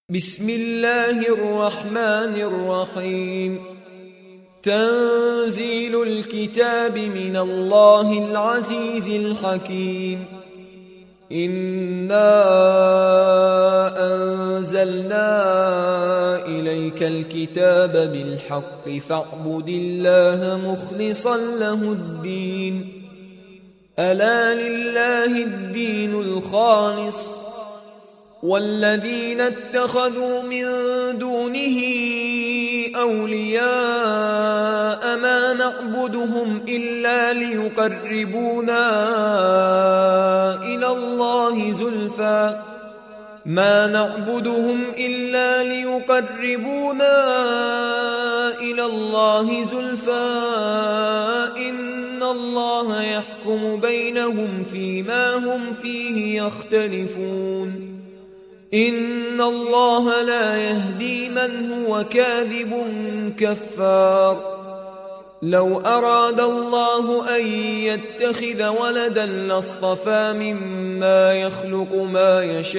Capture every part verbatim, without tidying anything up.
بسم الله الرحمن الرحيم. تنزيل الكتاب من الله العزيز الحكيم. إنا أنزلنا إليك الكتاب بالحق فاعبد الله مخلصا له الدين. ألا لله الدين الخالص والذين اتخذوا من دونه أولياء ما نعبدهم إلا ليقربونا إلى الله زلفى ما نعبدهم إلا ليقربونا إلى الله زلفى إن الله يحكم بينهم فيما هم فيه يختلفون. إن الله لا يهدي من هو كاذب كفار. لو أراد الله أن يتخذ ولدا لاصطفى مما يخلق ما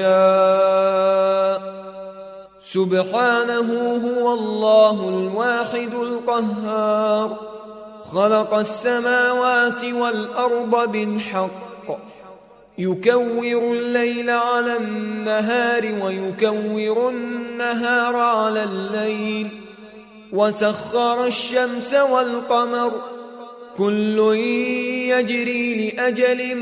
يشاء سبحانه هو الله الواحد القهار. خلق السماوات والأرض بالحق يكور الليل على النهار ويكور النهار على الليل وسخر الشمس والقمر كل يجري لأجل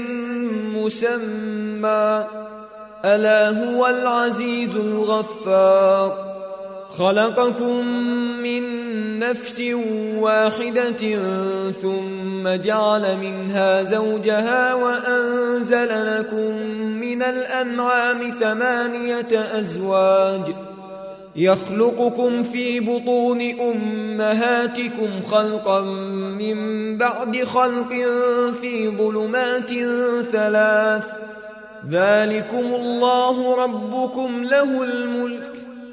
مسمى ألا هو العزيز الغفار. خلقكم من نفس واحدة ثم جعل منها زوجها وأنزل لكم من الأنعام ثمانية أزواج يخلقكم في بطون أمهاتكم خلقا من بعد خلق في ظلمات ثلاث ذلكم الله ربكم له الملك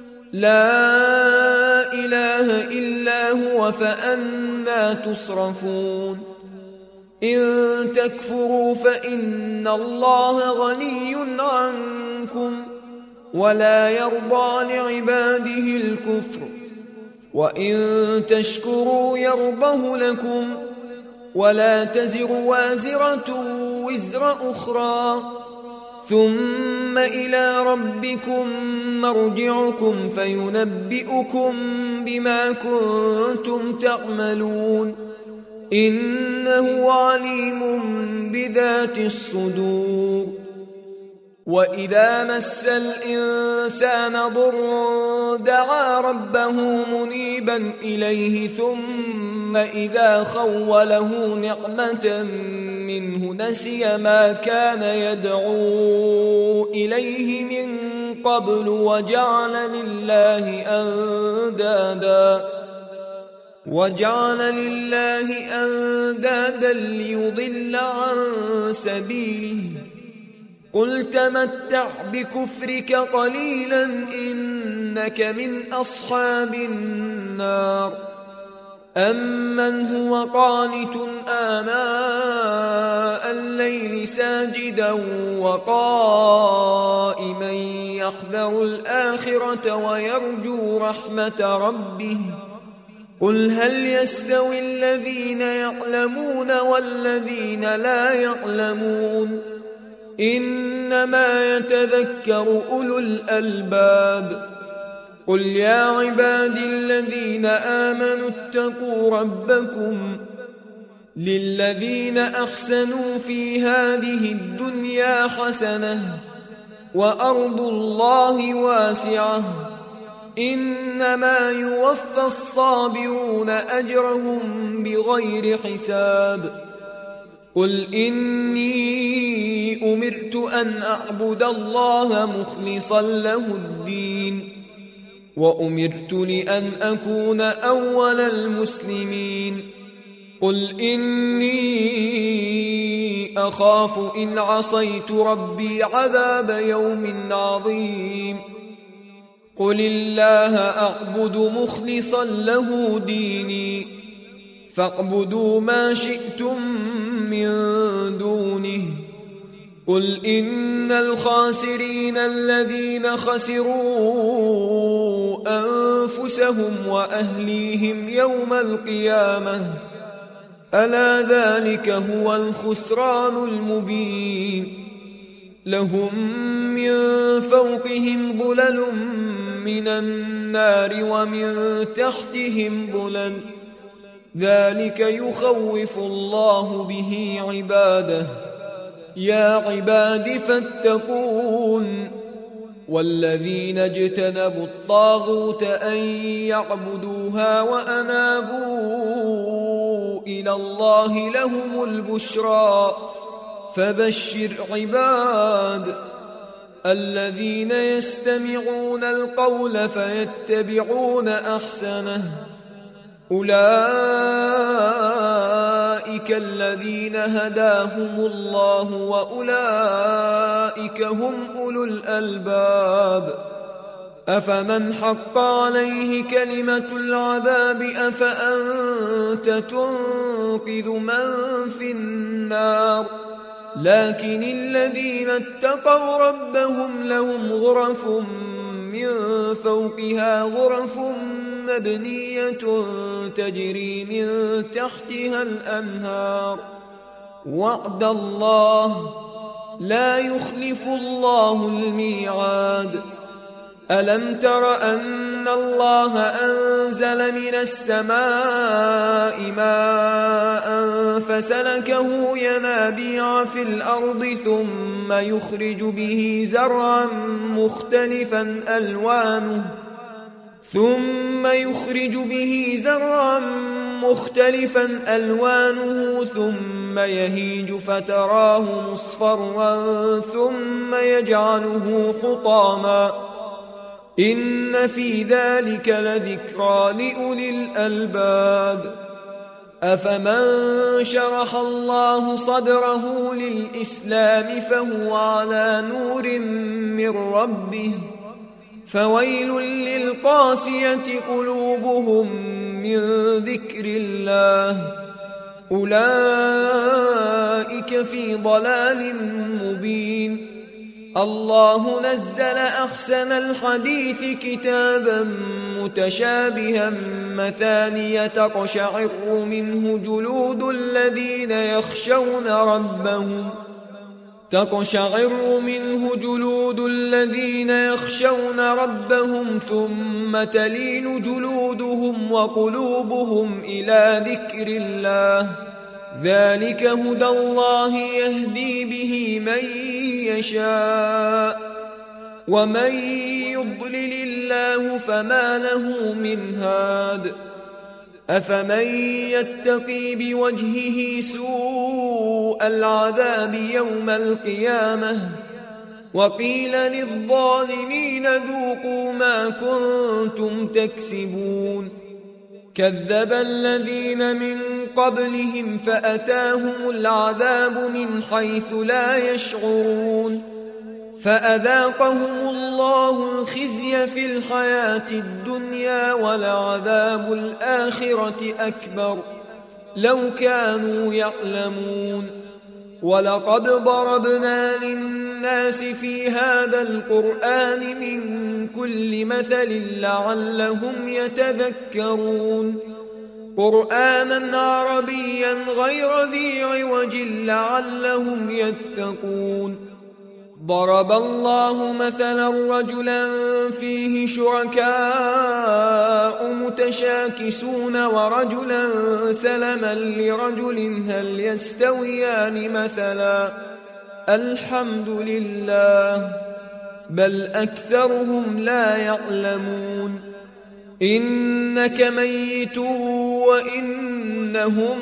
لا إله إلا هو فأنى تصرفون. إن تكفروا فإن الله غني عنكم ولا يرضى لعباده الكفر وإن تشكروا يرضه لكم ولا تزر وازرة وزر أخرى ثم إلى ربكم مرجعكم فينبئكم بما كنتم تعملون إنه عليم بذات الصدور. وإذا مس الإنسان ضر دعا ربه منيبا إليه ثم إذا خوله نعمة منه نسي ما كان يدعو إليه من قبل وجعل لله أندادا وجعل لله أندادا ليضل عن سبيله. قل تمتع بكفرك قليلا إنك من أصحاب النار. أمن هو قانت آناء الليل ساجدا وقائما يحذر الآخرة ويرجو رحمة ربه قل هل يستوي الذين يعلمون والذين لا يعلمون إنما يتذكر أولو الألباب. قل يا عبادي الذين آمنوا اتقوا ربكم للذين أحسنوا في هذه الدنيا حسنة وأرض الله واسعة إنما يوفى الصابرون أجرهم بغير حساب. قل إني أمرت أن أعبد الله مخلصا له الدين وأمرت لأن أكون أول المسلمين. قل إني أخاف إن عصيت ربي عذاب يوم عظيم. قل الله أعبد مخلصا له ديني فاعبدوا ما شئتم من دونه قل إن الخاسرين الذين خسروا أنفسهم وأهليهم يوم القيامة ألا ذلك هو الخسران المبين لهم من فوقهم ظلل من النار ومن تحتهم ظلل ذلك يخوف الله به عباده يا عباد فاتقون والذين اجتنبوا الطاغوت أن يعبدوها وأنابوا إلى الله لهم البشرى فبشر عباد الذين يستمعون القول فيتبعون أحسنه أولئك الذين هداهم الله وأولئك هم أولو الألباب أفمن حق عليه كلمة العذاب أفأنت تنقذ من في النار لكن الذين اتقوا ربهم لهم غرف من فوقها غرف مبنية تجري من تحتها الأنهار وعد الله لا يخلف الله الميعاد ألم تر أن الله أنزل من السماء ماء فسلكه ينابيع في الأرض ثم يخرج به زرعا مختلفا ألوانه ثم يخرج به زرعا مختلفا ألوانه ثم يهيج فتراه مصفرا ثم يجعله حطاما إن في ذلك لذكرى لأولي الألباب أفمن شرح الله صدره للإسلام فهو على نور من ربه فويل للقاسية قلوبهم من ذكر الله أولئك في ضلال مبين الله نزل أحسن الحديث كتابا متشابها مثانية تقشعر منه جلود الذين يخشون ربهم تقشعر منه جلود الذين يخشون ربهم ثم تلين جلودهم وقلوبهم إلى ذكر الله ذلك هدى الله يهدي به من يشاء ومن يضلل الله فما له من هاد أفمن يتقي بوجهه سوء العذاب يوم القيامة وقيل للظالمين ذوقوا ما كنتم تكسبون كذب الذين من قبلهم فأتاهم العذاب من حيث لا يشعرون فأذاقهم الله الخزي في الحياة الدنيا ولعذاب الآخرة أكبر لو كانوا يعلمون ولقد ضربنا للناس في هذا القرآن من كل مثل لعلهم يتذكرون قرآنا عربيا غير ذي عوج لعلهم يتقون ضرب الله مثلا رجلا فيه شركاء متشاكسون ورجلا سلما لرجل هل يستويان مثلا الحمد لله بل أكثرهم لا يعلمون إنك ميت وإنهم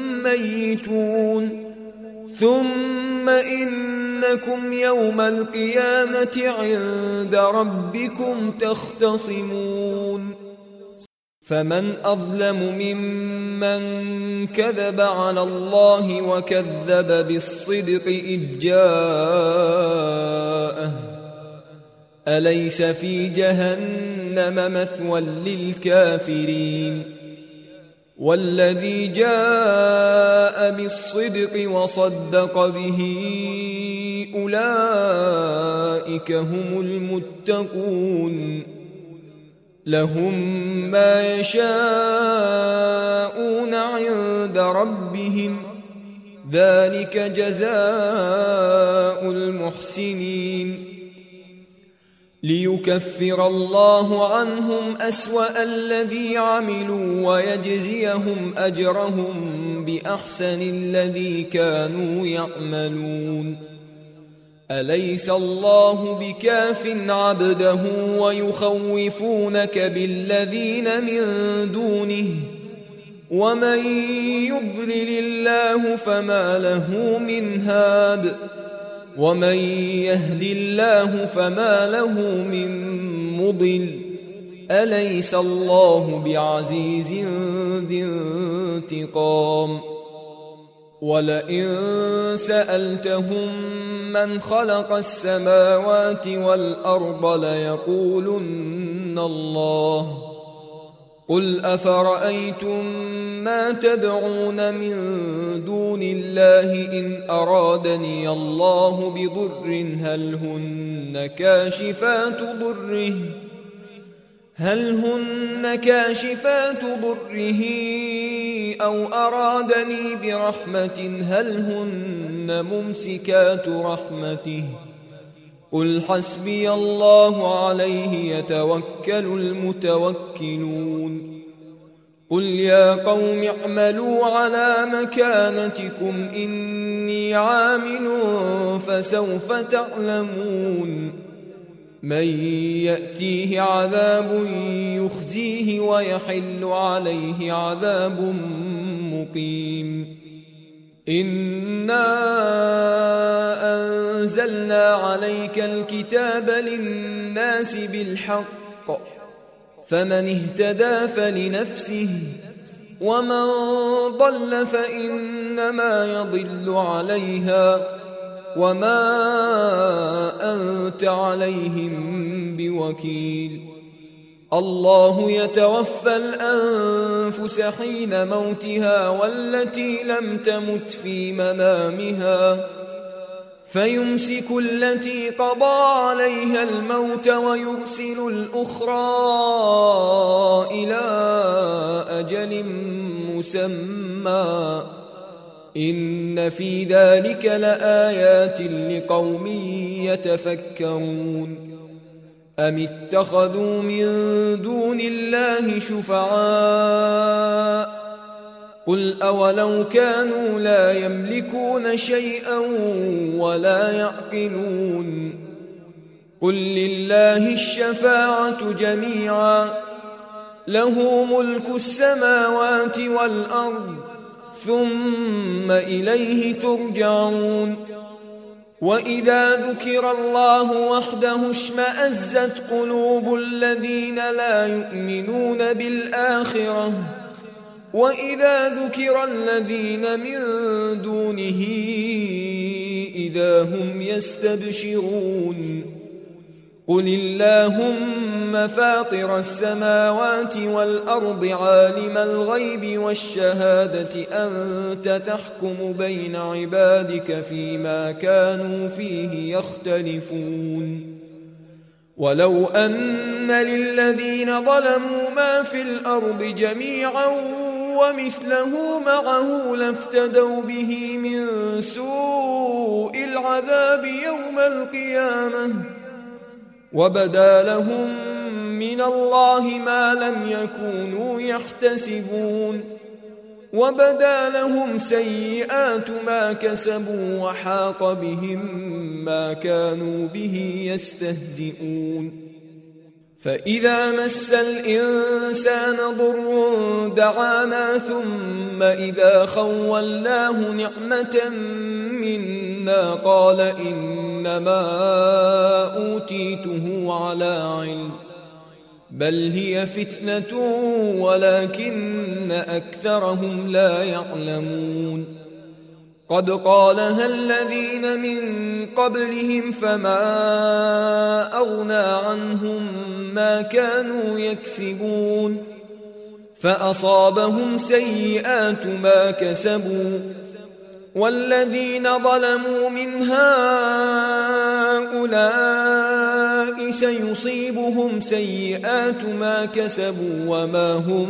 ميتون ثم إنكم يوم القيامة عند ربكم تختصمون فمن أظلم ممن كذب على الله وكذب بالصدق إذ جاءه أليس في جهنم مثوى للكافرين والذي جاء بالصدق وصدق به أولئك هم المتقون لهم ما يشاءون عند ربهم ذلك جزاء المحسنين ليكفر الله عنهم أسوأ الذي عملوا ويجزيهم أجرهم بأحسن الذي كانوا يعملون أليس الله بكاف عبده ويخوفونك بالذين من دونه ومن يضلل الله فما له من هاد ومن يهد الله فما له من مضل أليس الله بعزيز ذي انتقام ولئن سألتهم من خلق السماوات والأرض ليقولن الله قل أفرأيتم ما تدعون من دون الله إن أرادني الله بضر هل هن كاشفات ضره هل هن كاشفات ضره أو أرادني برحمة هل هن ممسكات رحمته قل حسبي الله عليه يتوكل المتوكلون قل يا قوم اعملوا على مكانتكم إني عامل فسوف تعلمون من يأتيه عذاب يخزيه ويحل عليه عذاب مقيم إنا أنزلنا عليك الكتاب للناس بالحق فمن اهتدى فلنفسه ومن ضل فإنما يضل عليها وما أنت عليهم بوكيل الله يتوفى الأنفس حين موتها والتي لم تمت في منامها فيمسك التي قضى عليها الموت ويرسل الأخرى إلى أجل مسمى إن في ذلك لآيات لقوم يتفكرون أم اتخذوا من دون الله شفعاء قل أولو كانوا لا يملكون شيئا ولا يعقلون قل لله الشفاعة جميعا له ملك السماوات والأرض ثم إليه ترجعون وإذا ذكر الله وحده اشمأزت قلوب الذين لا يؤمنون بالآخرة وإذا ذكر الذين من دونه إذا هم يستبشرون قل اللهم فاطر السماوات والأرض عالم الغيب والشهادة أنت تحكم بين عبادك فيما كانوا فيه يختلفون ولو أن للذين ظلموا ما في الأرض جميعا ومثله معه لافتدوا به من سوء العذاب يوم القيامة وبدا لهم من الله ما لم يكونوا يحتسبون وبدا لهم سيئات ما كسبوا وحاق بهم ما كانوا به يستهزئون فإذا مس الإنسان ضر دعانا ثم إذا خولناه نعمة منا قال إنما أوتيته على علم بل هي فتنة ولكن أكثرهم لا يعلمون قد قالها الذين من قبلهم فما أغنى عنهم ما كانوا يكسبون فأصابهم سيئات ما كسبوا والذين ظلموا من هؤلاء سيصيبهم سيئات ما كسبوا وما هم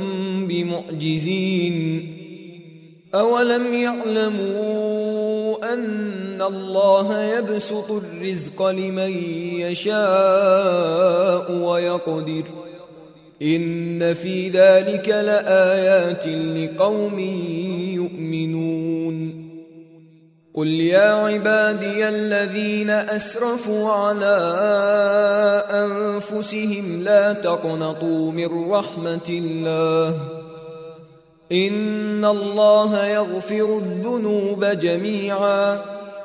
بمعجزين أولم يعلموا أن الله يبسط الرزق لمن يشاء ويقدر إن في ذلك لآيات لقوم يؤمنون قل يا عبادي الذين أسرفوا على أنفسهم لا تقنطوا من رحمة الله إن الله يغفر الذنوب جميعا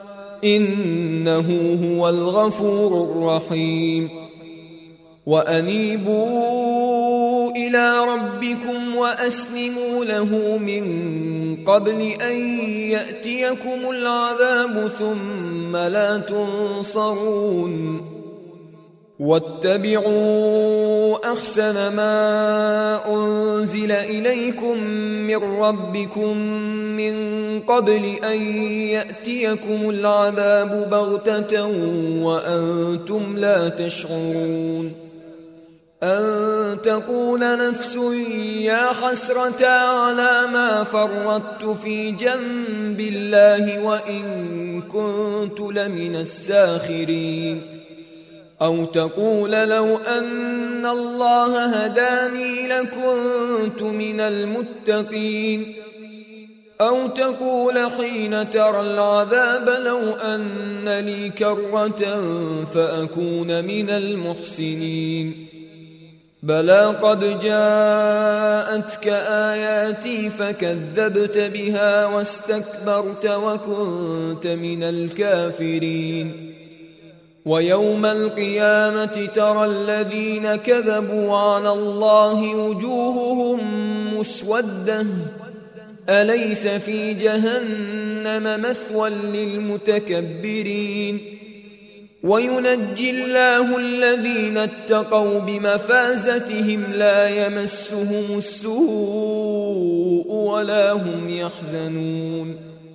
إنه هو الغفور الرحيم وأنيبوا إلى ربكم وأسلموا له من قبل أن يأتيكم العذاب ثم لا تنصرون واتبعوا أحسن ما أنزل إليكم من ربكم من قبل أن يأتيكم العذاب بغتة وأنتم لا تشعرون أن تقول نفس يا حسرة على ما فرطت في جنب الله وإن كنت لمن الساخرين أو تقول لو أن الله هداني لكنت من المتقين أو تقول حين ترى العذاب لو أن لي كرة فأكون من المحسنين بلى قد جاءتك آياتي فكذبت بها واستكبرت وكنت من الكافرين ويوم القيامة ترى الذين كذبوا على الله وجوههم مسودة أليس في جهنم مثوى للمتكبرين وينجي الله الذين اتقوا بمفازتهم لا يمسهم السوء ولا هم يحزنون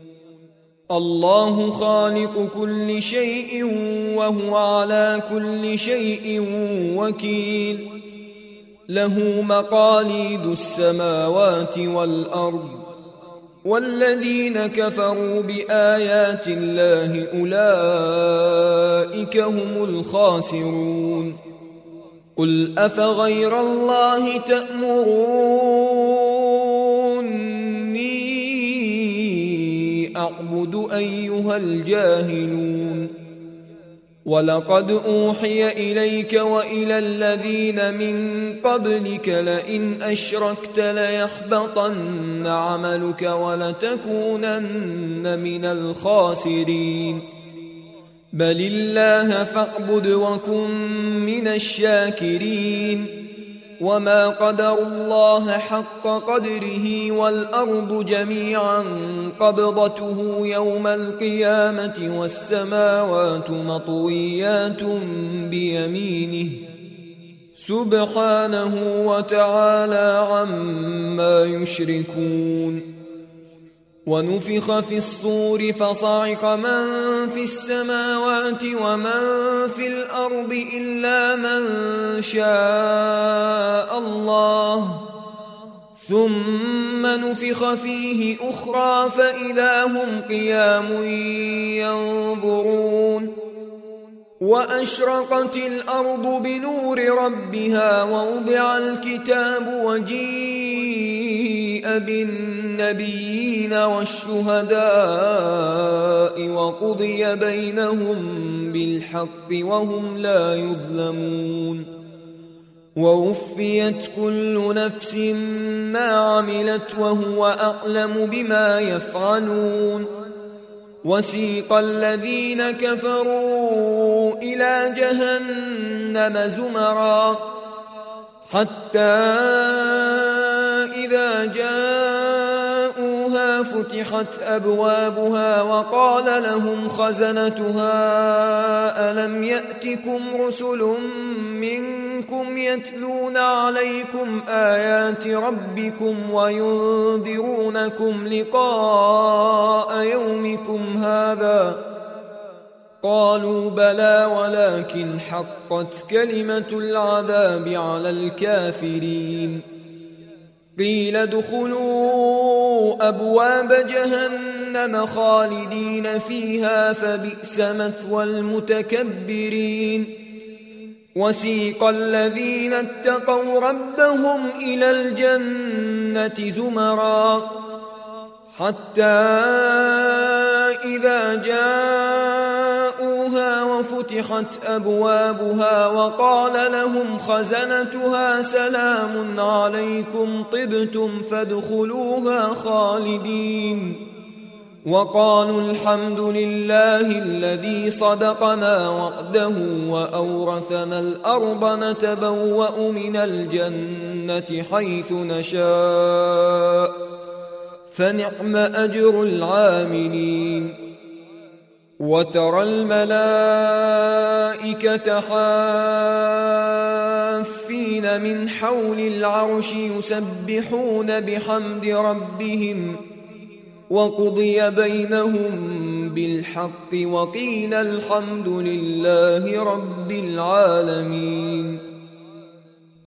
الله خالق كل شيء وهو على كل شيء وكيل له مقاليد السماوات والأرض والذين كفروا بآيات الله أولئك هم الخاسرون قل أفغير الله تأمروني أعبد أيها الجاهلون ولقد أوحي إليك وإلى الذين من قبلك لئن أشركت ليحبطن عملك ولتكونن من الخاسرين بل الله فاعبد وكن من الشاكرين وما قدر الله حق قدره والأرض جميعا قبضته يوم القيامة والسماوات مطويات بيمينه سبحانه وتعالى عما يشركون ونفخ في الصور فصعق من في السماوات ومن في الأرض إلا من شاء الله ثم نفخ فيه أخرى فإذا هم قيام ينظرون وأشرقت الأرض بنور ربها ووضع الكتاب وجيء بالنبيين والشهداء وقضي بينهم بالحق وهم لا يظلمون ووفيت كل نفس ما عملت وهو أعلم بما يفعلون وسيق الذين كفروا إلى جهنم زمرا حتى إذا جاءوها فتحت أبوابها وقال لهم خزنتها ألم يأتكم رسل منكم يتلون عليكم آيات ربكم وينذرونكم لقاء يومكم هذا قالوا بلى ولكن حقت كلمة العذاب على الكافرين قيل ادخلوا أبواب جهنم خالدين فيها فبئس مثوى المتكبرين وسيق الذين اتقوا ربهم إلى الجنة زمرا حتى إذا جاءوها وفتحت أبوابها وقال لهم خزنتها سلام عليكم طبتم فادخلوها خالدين وقالوا الحمد لله الذي صدقنا وعده وأورثنا الأرض نتبوأ من الجنة حيث نشاء فنعم أجر العاملين وترى الملائكة حافين من حول العرش يسبحون بحمد ربهم وقضي بينهم بالحق وقيل الحمد لله رب العالمين.